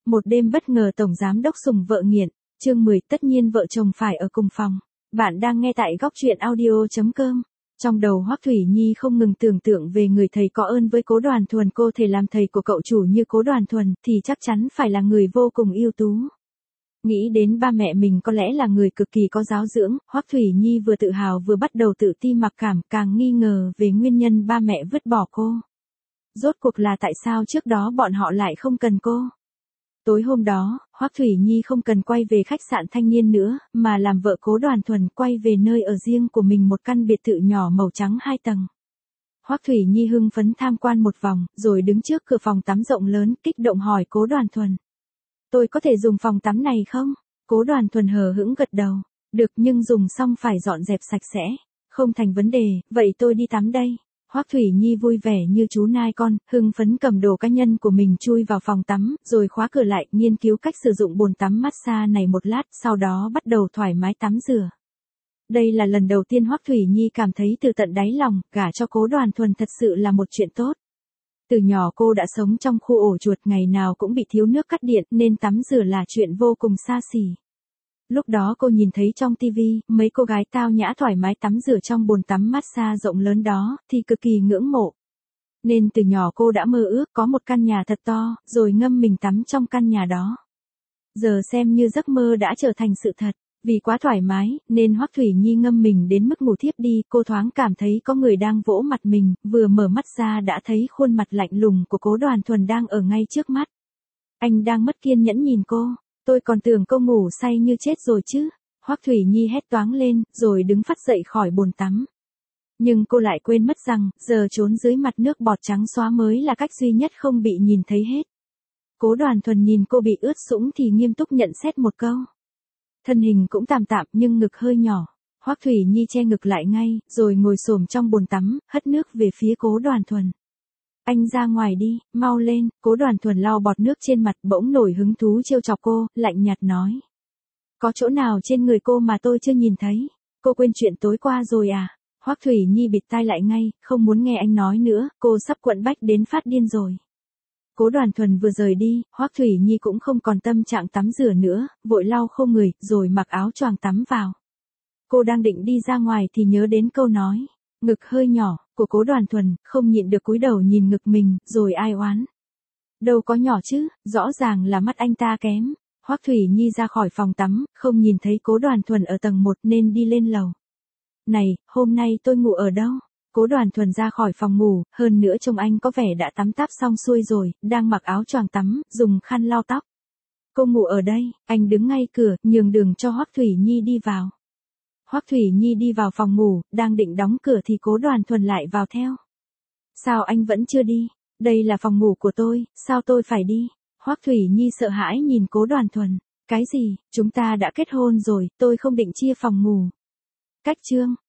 Một đêm bất ngờ tổng giám đốc sủng vợ nghiện, chương 10 tất nhiên vợ chồng phải ở cùng phòng. Bạn đang nghe tại góc truyện audio.com. Trong đầu Hoắc Thủy Nhi không ngừng tưởng tượng về người thầy có ơn với Cố Đoàn Thuần. Cô thể làm thầy của cậu chủ như Cố Đoàn Thuần thì chắc chắn phải là người vô cùng ưu tú. Nghĩ đến ba mẹ mình có lẽ là người cực kỳ có giáo dưỡng, Hoắc Thủy Nhi vừa tự hào vừa bắt đầu tự ti mặc cảm, càng nghi ngờ về nguyên nhân ba mẹ vứt bỏ cô. Rốt cuộc là tại sao trước đó bọn họ lại không cần cô? Tối hôm đó, Hoắc Thủy Nhi không cần quay về khách sạn Thanh Niên nữa, mà làm vợ Cố Đoàn Thuần quay về nơi ở riêng của mình, một căn biệt thự nhỏ màu trắng 2 tầng. Hoắc Thủy Nhi hưng phấn tham quan một vòng, rồi đứng trước cửa phòng tắm rộng lớn, kích động hỏi Cố Đoàn Thuần. Tôi có thể dùng phòng tắm này không? Cố Đoàn Thuần hờ hững gật đầu. Được, nhưng dùng xong phải dọn dẹp sạch sẽ. Không thành vấn đề, vậy tôi đi tắm đây. Hoắc Thủy Nhi vui vẻ như chú nai con, hưng phấn cầm đồ cá nhân của mình chui vào phòng tắm, rồi khóa cửa lại, nghiên cứu cách sử dụng bồn tắm massage này một lát, sau đó bắt đầu thoải mái tắm rửa. Đây là lần đầu tiên Hoắc Thủy Nhi cảm thấy từ tận đáy lòng, gả cho Cố Đoàn Thuần thật sự là một chuyện tốt. Từ nhỏ cô đã sống trong khu ổ chuột, ngày nào cũng bị thiếu nước cắt điện, nên tắm rửa là chuyện vô cùng xa xỉ. Lúc đó cô nhìn thấy trong tivi, mấy cô gái tao nhã thoải mái tắm rửa trong bồn tắm massage rộng lớn đó, thì cực kỳ ngưỡng mộ. Nên từ nhỏ cô đã mơ ước có một căn nhà thật to, rồi ngâm mình tắm trong căn nhà đó. Giờ xem như giấc mơ đã trở thành sự thật. Vì quá thoải mái, nên Hoắc Thủy Nhi ngâm mình đến mức ngủ thiếp đi, cô thoáng cảm thấy có người đang vỗ mặt mình, vừa mở mắt ra đã thấy khuôn mặt lạnh lùng của Cố Đoàn Thuần đang ở ngay trước mắt. Anh đang mất kiên nhẫn nhìn cô. Tôi còn tưởng cô ngủ say như chết rồi chứ. Hoắc Thủy Nhi hét toáng lên, rồi đứng phắt dậy khỏi bồn tắm. Nhưng cô lại quên mất rằng, giờ trốn dưới mặt nước bọt trắng xóa mới là cách duy nhất không bị nhìn thấy hết. Cố Đoàn Thuần nhìn cô bị ướt sũng thì nghiêm túc nhận xét một câu. Thân hình cũng tạm tạm nhưng ngực hơi nhỏ. Hoắc Thủy Nhi che ngực lại ngay, rồi ngồi xổm trong bồn tắm, hất nước về phía Cố Đoàn Thuần. Anh ra ngoài đi, mau lên. Cố Đoàn Thuần lau bọt nước trên mặt, bỗng nổi hứng thú trêu chọc cô, lạnh nhạt nói. Có chỗ nào trên người cô mà tôi chưa nhìn thấy? Cô quên chuyện tối qua rồi à? Hoắc Thủy Nhi bịt tai lại ngay, không muốn nghe anh nói nữa, cô sắp quặn bách đến phát điên rồi. Cố Đoàn Thuần vừa rời đi, Hoắc Thủy Nhi cũng không còn tâm trạng tắm rửa nữa, vội lau khô người, rồi mặc áo choàng tắm vào. Cô đang định đi ra ngoài thì nhớ đến câu nói, ngực hơi nhỏ, của Cố Đoàn Thuần, không nhịn được cúi đầu nhìn ngực mình, rồi ai oán. Đâu có nhỏ chứ, rõ ràng là mắt anh ta kém. Hoắc Thủy Nhi ra khỏi phòng tắm, không nhìn thấy Cố Đoàn Thuần ở tầng 1 nên đi lên lầu. Này, hôm nay tôi ngủ ở đâu? Cố Đoàn Thuần ra khỏi phòng ngủ, hơn nữa trông anh có vẻ đã tắm táp xong xuôi rồi, đang mặc áo choàng tắm, dùng khăn lau tóc. Cô ngủ ở đây, anh đứng ngay cửa, nhường đường cho Hoắc Thủy Nhi đi vào. Hoắc Thủy Nhi đi vào phòng ngủ, đang định đóng cửa thì Cố Đoàn Thuần lại vào theo. Sao anh vẫn chưa đi? Đây là phòng ngủ của tôi, sao tôi phải đi? Hoắc Thủy Nhi sợ hãi nhìn Cố Đoàn Thuần. Cái gì, chúng ta đã kết hôn rồi, tôi không định chia phòng ngủ. Cách chương.